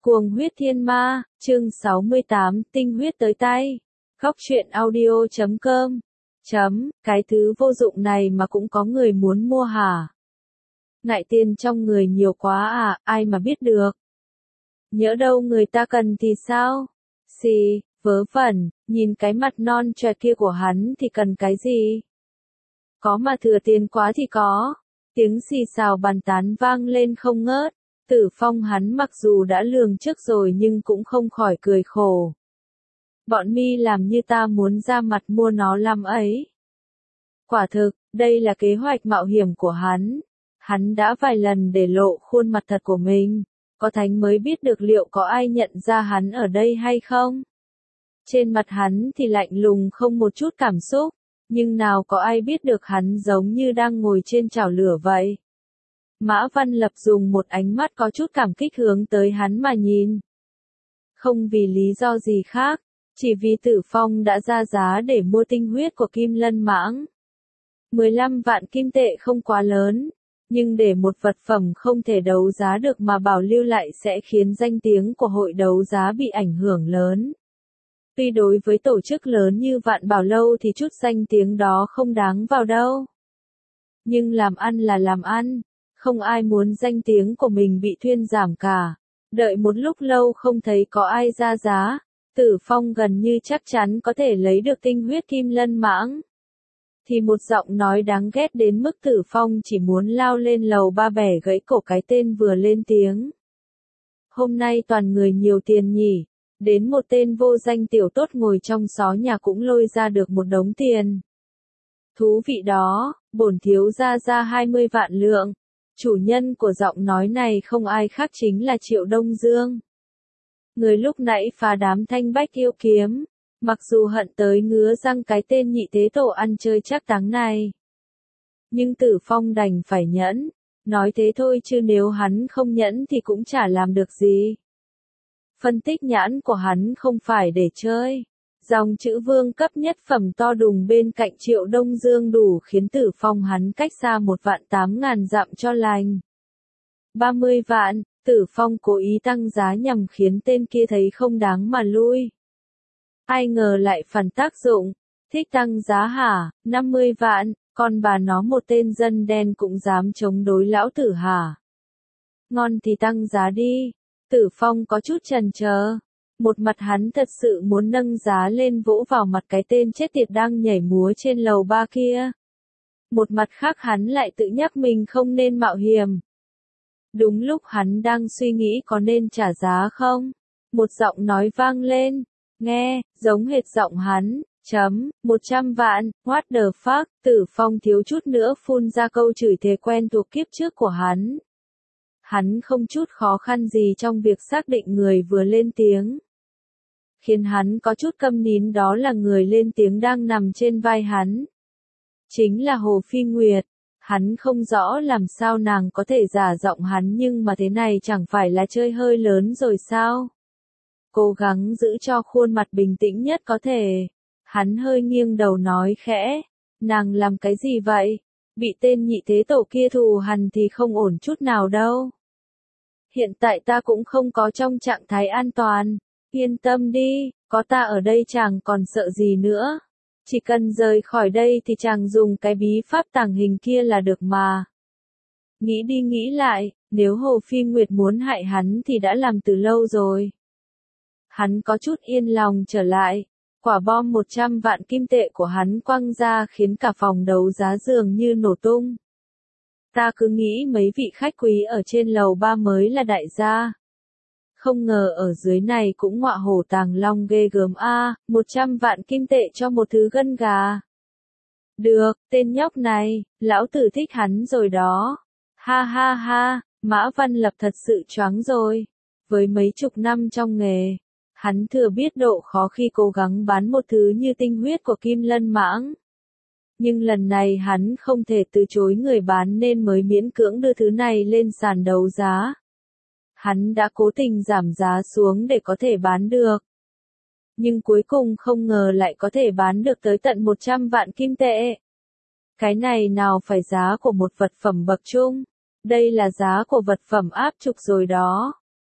Cuồng huyết thiên ma, chương 68, tinh huyết tới tay. Góc truyện audio.com. Cái thứ vô dụng này mà cũng có người muốn mua hả? Ngại tiền trong người nhiều quá à, ai mà biết được. Nhỡ đâu người ta cần thì sao? Xì, vớ vẩn, nhìn cái mặt non choẹt kia của hắn thì cần cái gì? Có mà thừa tiền quá thì có. Tiếng xì xào bàn tán vang lên không ngớt. Tử Phong hắn mặc dù đã lường trước rồi nhưng cũng không khỏi cười khổ. Bọn mi làm như ta muốn ra mặt mua nó lắm ấy. Quả thực, đây là kế hoạch mạo hiểm của hắn. Hắn đã vài lần để lộ khuôn mặt thật của mình. Có thánh mới biết được liệu có ai nhận ra hắn ở đây hay không. Trên mặt hắn thì lạnh lùng không một chút cảm xúc. Nhưng nào có ai biết được hắn giống như đang ngồi trên chảo lửa vậy. Mã Văn Lập dùng một ánh mắt có chút cảm kích hướng tới hắn mà nhìn. Không vì lý do gì khác, chỉ vì Tử Phong đã ra giá để mua tinh huyết của Kim Lân Mãng. 15 vạn kim tệ không quá lớn, nhưng để một vật phẩm không thể đấu giá được mà bảo lưu lại sẽ khiến danh tiếng của hội đấu giá bị ảnh hưởng lớn. Tuy đối với tổ chức lớn như Vạn Bảo Lâu thì chút danh tiếng đó không đáng vào đâu. Nhưng làm ăn là làm ăn. Không ai muốn danh tiếng của mình bị thuyên giảm cả. Đợi một lúc lâu không thấy có ai ra giá, Tử Phong gần như chắc chắn có thể lấy được tinh huyết Kim Lân Mãng. Thì một giọng nói đáng ghét đến mức Tử Phong chỉ muốn lao lên lầu ba bẻ gãy cổ cái tên vừa lên tiếng. Hôm nay toàn người nhiều tiền nhỉ, đến một tên vô danh tiểu tốt ngồi trong xó nhà cũng lôi ra được một đống tiền. Thú vị đó, bổn thiếu ra 20 vạn lượng. Chủ nhân của giọng nói này không ai khác chính là Triệu Đông Dương. Người lúc nãy phá đám thanh bách yêu kiếm, mặc dù hận tới ngứa răng cái tên nhị thế tổ ăn chơi chắc táng này. Nhưng Tử Phong đành phải nhẫn, nói thế thôi chứ nếu hắn không nhẫn thì cũng chả làm được gì. Phân tích nhãn của hắn không phải để chơi. Dòng chữ vương cấp nhất phẩm to đùng bên cạnh Triệu Đông Dương đủ khiến Tử Phong hắn cách xa 1.800.000 dặm cho lành. 30 vạn, Tử Phong cố ý tăng giá nhằm khiến tên kia thấy không đáng mà lui. Ai ngờ lại phản tác dụng, thích tăng giá hả, 50 vạn, còn bà nó một tên dân đen cũng dám chống đối lão tử hả. Ngon thì tăng giá đi, Tử Phong có chút chần chờ. Một mặt hắn thật sự muốn nâng giá lên vỗ vào mặt cái tên chết tiệt đang nhảy múa trên lầu ba kia. Một mặt khác hắn lại tự nhắc mình không nên mạo hiểm. Đúng lúc hắn đang suy nghĩ có nên trả giá không? Một giọng nói vang lên. Nghe, giống hệt giọng hắn. 100 vạn, what the fuck, Tử Phong thiếu chút nữa phun ra câu chửi thề quen thuộc kiếp trước của hắn. Hắn không chút khó khăn gì trong việc xác định người vừa lên tiếng. Khiến hắn có chút câm nín đó là người lên tiếng đang nằm trên vai hắn. Chính là Hồ Phi Nguyệt. Hắn không rõ làm sao nàng có thể giả giọng hắn nhưng mà thế này chẳng phải là chơi hơi lớn rồi sao? Cố gắng giữ cho khuôn mặt bình tĩnh nhất có thể. Hắn hơi nghiêng đầu nói khẽ. Nàng làm cái gì vậy? Bị tên nhị thế tổ kia thù hằn thì không ổn chút nào đâu. Hiện tại ta cũng không có trong trạng thái an toàn. Yên tâm đi, có ta ở đây chàng còn sợ gì nữa. Chỉ cần rời khỏi đây thì chàng dùng cái bí pháp tàng hình kia là được mà. Nghĩ đi nghĩ lại, nếu Hồ Phi Nguyệt muốn hại hắn thì đã làm từ lâu rồi. Hắn có chút yên lòng trở lại. Quả bom 100 vạn kim tệ của hắn quăng ra khiến cả phòng đấu giá dường như nổ tung. Ta cứ nghĩ mấy vị khách quý ở trên lầu ba mới là đại gia. Không ngờ ở dưới này cũng ngọa hổ tàng long ghê gớm a, 100 vạn kim tệ cho một thứ gân gà. Được, tên nhóc này, lão tử thích hắn rồi đó. Ha ha ha, Mã Văn Lập thật sự choáng rồi. Với mấy chục năm trong nghề, hắn thừa biết độ khó khi cố gắng bán một thứ như tinh huyết của Kim Lân Mãng. Nhưng lần này hắn không thể từ chối người bán nên mới miễn cưỡng đưa thứ này lên sàn đấu giá. Hắn đã cố tình giảm giá xuống để có thể bán được. Nhưng cuối cùng không ngờ lại có thể bán được tới tận 100 vạn kim tệ. Cái này nào phải giá của một vật phẩm bậc trung. Đây là giá của vật phẩm áp trục rồi đó.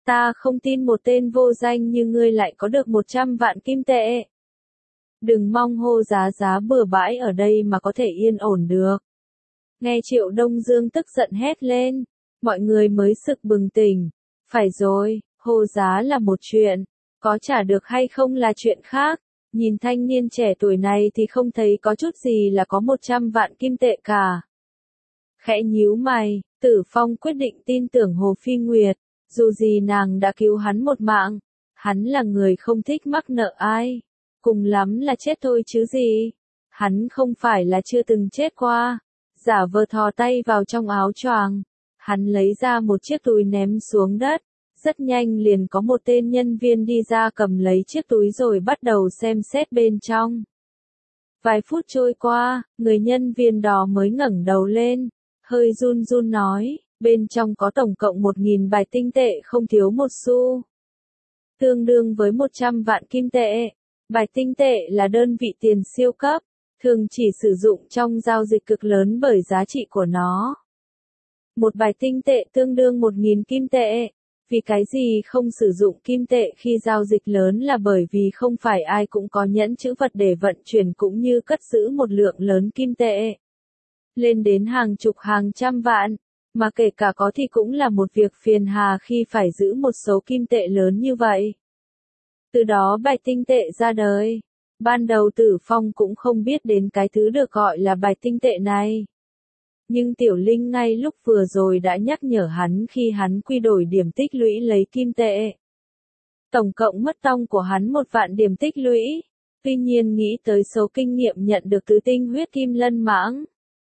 Ta không tin một tên vô danh như ngươi lại có được 100 vạn kim tệ. Đừng mong hô giá giá bừa bãi ở đây mà có thể yên ổn được. Nghe Triệu Đông Dương tức giận hét lên, mọi người mới sực bừng tỉnh. Phải rồi, hô giá là một chuyện, có trả được hay không là chuyện khác. Nhìn thanh niên trẻ tuổi này thì không thấy có chút gì là có 100 vạn kim tệ cả. Khẽ nhíu mày, Tử Phong quyết định tin tưởng Hồ Phi Nguyệt, dù gì nàng đã cứu hắn một mạng, hắn là người không thích mắc nợ ai, cùng lắm là chết thôi chứ gì. Hắn không phải là chưa từng chết qua. Giả vờ thò tay vào trong áo choàng, hắn lấy ra một chiếc túi ném xuống đất, rất nhanh liền có một tên nhân viên đi ra cầm lấy chiếc túi rồi bắt đầu xem xét bên trong. Vài phút trôi qua, người nhân viên đó mới ngẩng đầu lên, hơi run run nói, bên trong có tổng cộng 1.000 bài tinh tệ không thiếu một xu. Tương đương với 100 vạn kim tệ. Bài tinh tệ là đơn vị tiền siêu cấp, thường chỉ sử dụng trong giao dịch cực lớn bởi giá trị của nó. Một bài tinh tệ tương đương 1.000 kim tệ. Vì cái gì không sử dụng kim tệ khi giao dịch lớn là bởi vì không phải ai cũng có nhẫn trữ vật để vận chuyển cũng như cất giữ một lượng lớn kim tệ. Lên đến hàng chục hàng trăm vạn, mà kể cả có thì cũng là một việc phiền hà khi phải giữ một số kim tệ lớn như vậy. Từ đó bài tinh tệ ra đời. Ban đầu Tử Phong cũng không biết đến cái thứ được gọi là bài tinh tệ này. Nhưng Tiểu Linh ngay lúc vừa rồi đã nhắc nhở hắn khi hắn quy đổi điểm tích lũy lấy kim tệ. Tổng cộng mất tông của hắn 1 vạn điểm tích lũy. Tuy nhiên nghĩ tới số kinh nghiệm nhận được từ tinh huyết kim lân mãng.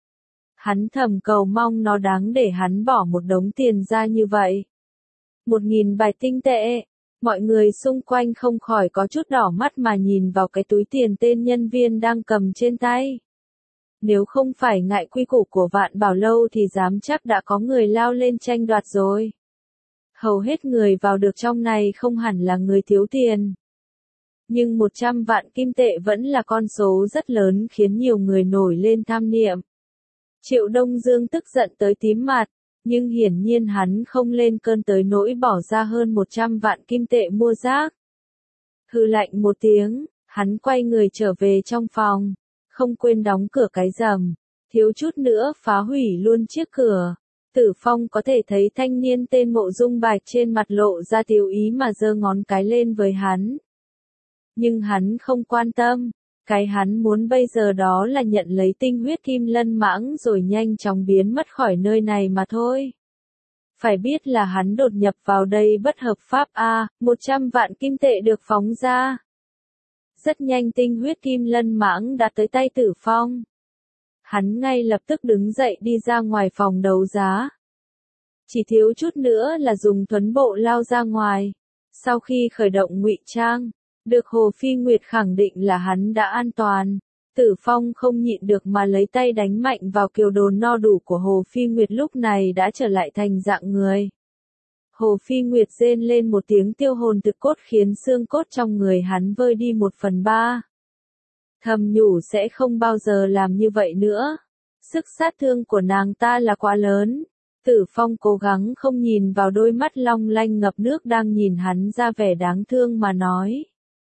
Hắn thầm cầu mong nó đáng để hắn bỏ một đống tiền ra như vậy. 1.000 bài tinh tệ. Mọi người xung quanh không khỏi có chút đỏ mắt mà nhìn vào cái túi tiền tên nhân viên đang cầm trên tay. Nếu không phải ngại quy củ của Vạn Bảo Lâu thì dám chắc đã có người lao lên tranh đoạt rồi. Hầu hết người vào được trong này không hẳn là người thiếu tiền. Nhưng 100 vạn kim tệ vẫn là con số rất lớn khiến nhiều người nổi lên tham niệm. Triệu Đông Dương tức giận tới tím mặt. Nhưng hiển nhiên hắn không lên cơn tới nỗi bỏ ra hơn 100 vạn kim tệ mua rác. Hừ lạnh một tiếng, hắn quay người trở về trong phòng, không quên đóng cửa cái rầm, thiếu chút nữa phá hủy luôn chiếc cửa. Tử Phong có thể thấy thanh niên tên Mộ Dung Bạch trên mặt lộ ra tiêu ý mà giơ ngón cái lên với hắn. Nhưng hắn không quan tâm, cái hắn muốn bây giờ đó là nhận lấy tinh huyết kim lân mãng rồi nhanh chóng biến mất khỏi nơi này mà thôi. Phải biết là hắn đột nhập vào đây bất hợp pháp 100 vạn kim tệ được phóng ra. Rất nhanh tinh huyết kim lân mãng đã tới tay Tử Phong. Hắn ngay lập tức đứng dậy đi ra ngoài phòng đấu giá. Chỉ thiếu chút nữa là dùng thuấn bộ lao ra ngoài. Sau khi khởi động ngụy trang, được Hồ Phi Nguyệt khẳng định là hắn đã an toàn. Tử Phong không nhịn được mà lấy tay đánh mạnh vào kiều đồn no đủ của Hồ Phi Nguyệt lúc này đã trở lại thành dạng người. Hồ Phi Nguyệt rên lên một tiếng tiêu hồn thực cốt khiến xương cốt trong người hắn vơi đi 1/3. Thầm nhủ sẽ không bao giờ làm như vậy nữa. Sức sát thương của nàng ta là quá lớn. Tử Phong cố gắng không nhìn vào đôi mắt long lanh ngập nước đang nhìn hắn ra vẻ đáng thương mà nói.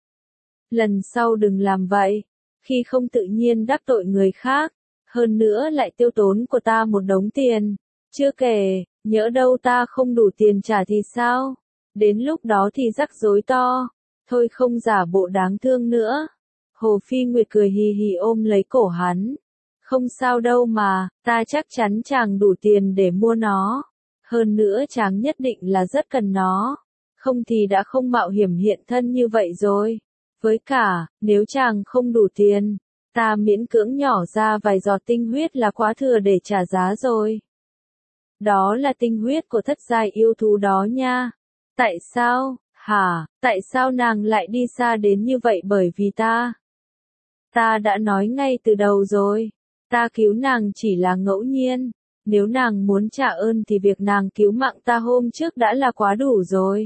Lần sau đừng làm vậy. Khi không tự nhiên đắc tội người khác, hơn nữa lại tiêu tốn của ta một đống tiền. Chưa kể, nhỡ đâu ta không đủ tiền trả thì sao? Đến lúc đó thì rắc rối to. Thôi không giả bộ đáng thương nữa. Hồ Phi Nguyệt cười hì hì ôm lấy cổ hắn. Không sao đâu mà, ta chắc chắn chàng đủ tiền để mua nó. Hơn nữa chàng nhất định là rất cần nó. Không thì đã không mạo hiểm hiện thân như vậy rồi. Với cả, nếu chàng không đủ tiền, ta miễn cưỡng nhỏ ra vài giọt tinh huyết là quá thừa để trả giá rồi. Đó là tinh huyết của thất giai yêu thú đó nha. Tại sao, hả, tại sao nàng lại đi xa đến như vậy bởi vì ta? Ta đã nói ngay từ đầu rồi, ta cứu nàng chỉ là ngẫu nhiên. Nếu nàng muốn trả ơn thì việc nàng cứu mạng ta hôm trước đã là quá đủ rồi.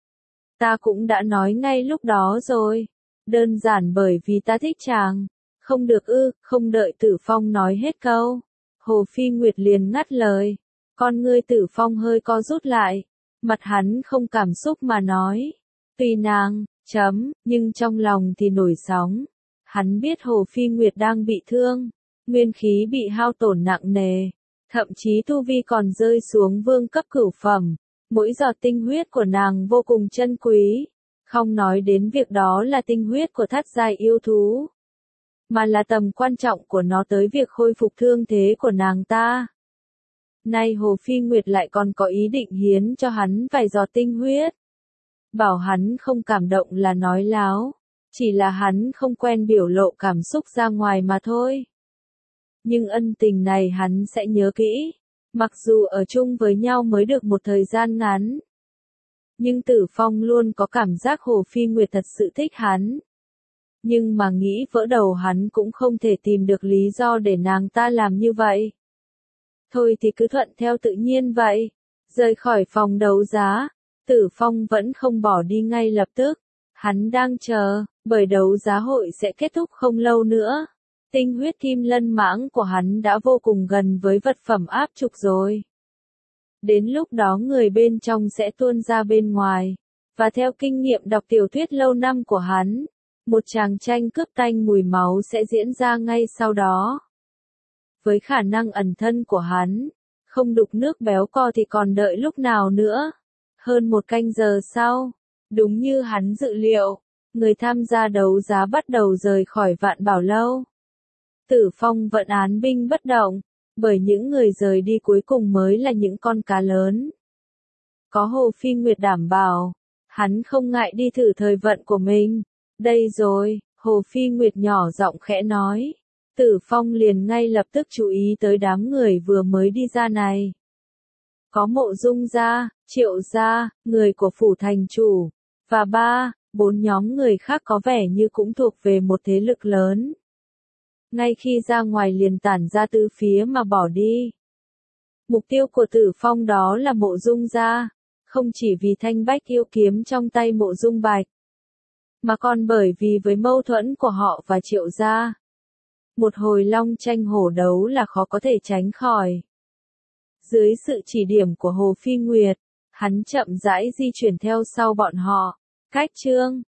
Ta cũng đã nói ngay lúc đó rồi. Đơn giản bởi vì ta thích chàng. Không được không đợi Tử Phong nói hết câu. Hồ Phi Nguyệt liền ngắt lời. Con ngươi Tử Phong hơi co rút lại. Mặt hắn không cảm xúc mà nói. Tùy nàng, nhưng trong lòng thì nổi sóng. Hắn biết Hồ Phi Nguyệt đang bị thương, nguyên khí bị hao tổn nặng nề, thậm chí tu vi còn rơi xuống vương cấp cửu phẩm. Mỗi giọt tinh huyết của nàng vô cùng chân quý, không nói đến việc đó là tinh huyết của thất giai yêu thú, mà là tầm quan trọng của nó tới việc khôi phục thương thế của nàng ta. Nay Hồ Phi Nguyệt lại còn có ý định hiến cho hắn vài giọt tinh huyết. Bảo hắn không cảm động là nói láo, chỉ là hắn không quen biểu lộ cảm xúc ra ngoài mà thôi. Nhưng ân tình này hắn sẽ nhớ kỹ, mặc dù ở chung với nhau mới được một thời gian ngắn. Nhưng Tử Phong luôn có cảm giác Hồ Phi Nguyệt thật sự thích hắn. Nhưng mà nghĩ vỡ đầu hắn cũng không thể tìm được lý do để nàng ta làm như vậy. Thôi thì cứ thuận theo tự nhiên vậy. Rời khỏi phòng đấu giá, Tử Phong vẫn không bỏ đi ngay lập tức. Hắn đang chờ, bởi đấu giá hội sẽ kết thúc không lâu nữa. Tinh huyết kim lân mãng của hắn đã vô cùng gần với vật phẩm áp trục rồi. Đến lúc đó người bên trong sẽ tuôn ra bên ngoài. Và theo kinh nghiệm đọc tiểu thuyết lâu năm của hắn, một tràng tranh cướp tanh mùi máu sẽ diễn ra ngay sau đó. Với khả năng ẩn thân của hắn, không đục nước béo co thì còn đợi lúc nào nữa. Hơn một canh giờ sau, đúng như hắn dự liệu, người tham gia đấu giá bắt đầu rời khỏi Vạn Bảo Lâu. Tử Phong vẫn án binh bất động, bởi những người rời đi cuối cùng mới là những con cá lớn. Có Hồ Phi Nguyệt đảm bảo, hắn không ngại đi thử thời vận của mình. Đây rồi, Hồ Phi Nguyệt nhỏ giọng khẽ nói. Tử Phong liền ngay lập tức chú ý tới đám người vừa mới đi ra này. Có Mộ Dung gia, Triệu gia, người của phủ thành chủ, và 4 nhóm người khác có vẻ như cũng thuộc về một thế lực lớn. Ngay khi ra ngoài liền tản ra tứ phía mà bỏ đi. Mục tiêu của Tử Phong đó là Mộ Dung gia, không chỉ vì thanh bách yêu kiếm trong tay Mộ Dung Bạch, mà còn bởi vì với mâu thuẫn của họ và Triệu gia. Một hồi long tranh hổ đấu là khó có thể tránh khỏi. Dưới sự chỉ điểm của Hồ Phi Nguyệt, hắn chậm rãi di chuyển theo sau bọn họ. Cách chương